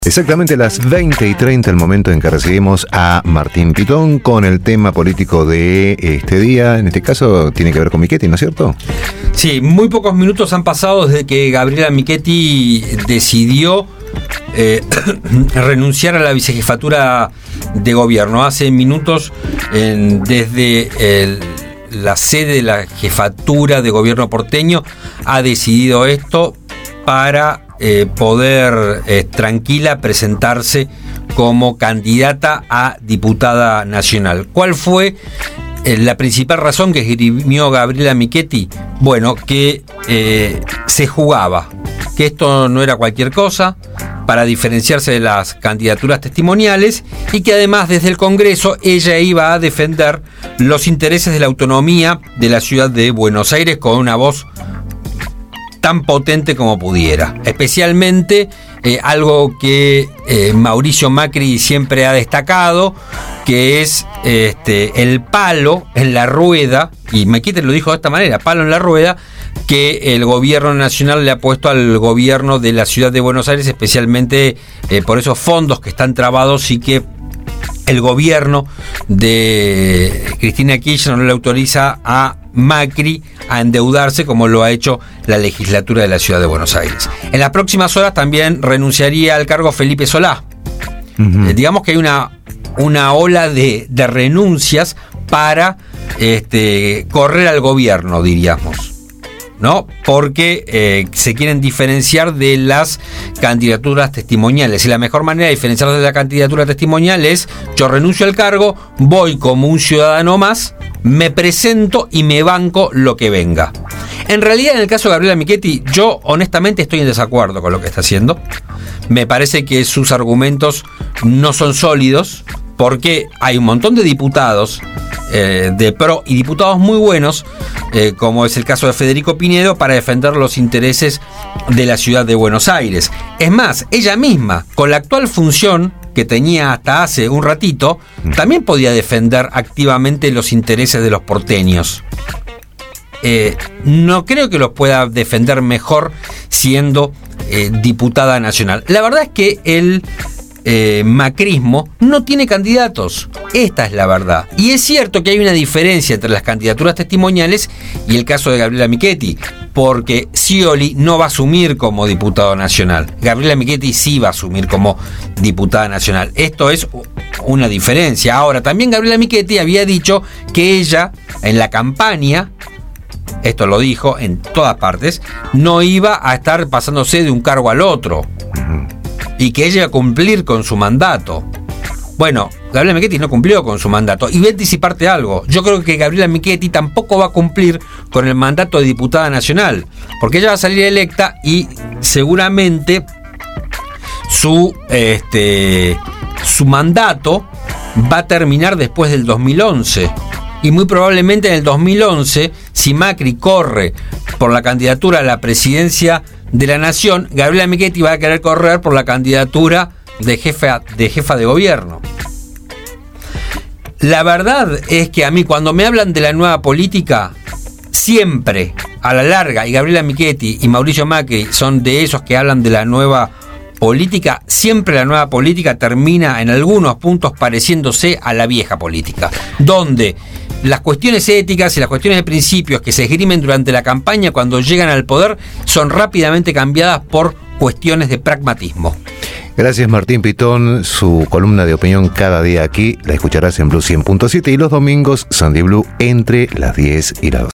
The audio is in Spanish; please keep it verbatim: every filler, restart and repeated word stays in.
Exactamente a las veinte y treinta, el momento en que recibimos a Martín Pitón con el tema político de este día. En este caso tiene que ver con Michetti, ¿no es cierto? Sí, muy pocos minutos han pasado desde que Gabriela Michetti decidió eh, renunciar a la vicejefatura de gobierno. Hace minutos, en, desde el, la sede de la jefatura de gobierno porteño, ha decidido esto para Eh, poder eh, tranquila presentarse como candidata a diputada nacional. ¿Cuál fue eh, la principal razón que esgrimió Gabriela Michetti? Bueno, que eh, se jugaba, que esto no era cualquier cosa, para diferenciarse de las candidaturas testimoniales, y que además desde el Congreso ella iba a defender los intereses de la autonomía de la ciudad de Buenos Aires con una voz tan potente como pudiera. Especialmente eh, algo que eh, Mauricio Macri siempre ha destacado, que es este, el palo en la rueda, y Michetti lo dijo de esta manera, palo en la rueda, que el gobierno nacional le ha puesto al gobierno de la ciudad de Buenos Aires, especialmente eh, por esos fondos que están trabados y que el gobierno de Cristina Kirchner no le autoriza a Macri a endeudarse como lo ha hecho la legislatura de la ciudad de Buenos Aires. En las próximas horas también renunciaría al cargo Felipe Solá. Uh-huh. Eh, digamos que hay una, una ola de, de renuncias para este, correr al gobierno, diríamos, ¿no? Porque eh, se quieren diferenciar de las candidaturas testimoniales. Y la mejor manera de diferenciarse de la candidatura testimonial es: yo renuncio al cargo, voy como un ciudadano más, me presento y me banco lo que venga. En realidad, en el caso de Gabriela Michetti, yo honestamente estoy en desacuerdo con lo que está haciendo. Me parece que sus argumentos no son sólidos, porque hay un montón de diputados eh, de PRO y diputados muy buenos, eh, como es el caso de Federico Pinedo, para defender los intereses de la ciudad de Buenos Aires. Es más, ella misma, con la actual función que tenía hasta hace un ratito, también podía defender activamente los intereses de los porteños. Eh, no creo que los pueda defender mejor siendo eh, diputada nacional. La verdad es que el eh, macrismo no tiene candidatos. Esta es la verdad. Y es cierto que hay una diferencia entre las candidaturas testimoniales y el caso de Gabriela Michetti, porque Scioli no va a asumir como diputado nacional. Gabriela Michetti sí va a asumir como diputada nacional. Esto es una diferencia. Ahora, también Gabriela Michetti había dicho que ella, en la campaña, esto lo dijo en todas partes, no iba a estar pasándose de un cargo al otro, y que ella iba a cumplir con su mandato. Bueno, Gabriela Michetti no cumplió con su mandato. Y voy a anticiparte algo: yo creo que Gabriela Michetti tampoco va a cumplir con el mandato de diputada nacional, porque ella va a salir electa y seguramente su, este, su mandato va a terminar después del dos mil once. Y muy probablemente en el dos mil once, si Macri corre por la candidatura a la presidencia de la nación, Gabriela Michetti va a querer correr por la candidatura de jefa de, jefa de gobierno. La verdad es que a mí, cuando me hablan de la nueva política, siempre, a la larga, y Gabriela Michetti y Mauricio Macri son de esos que hablan de la nueva política, siempre la nueva política termina en algunos puntos pareciéndose a la vieja política, donde las cuestiones éticas y las cuestiones de principios que se esgrimen durante la campaña, cuando llegan al poder, son rápidamente cambiadas por cuestiones de pragmatismo. Gracias, Martín Pitón. Su columna de opinión cada día aquí la escucharás en Blue cien punto siete y los domingos Sandy Blue entre las diez y las doce.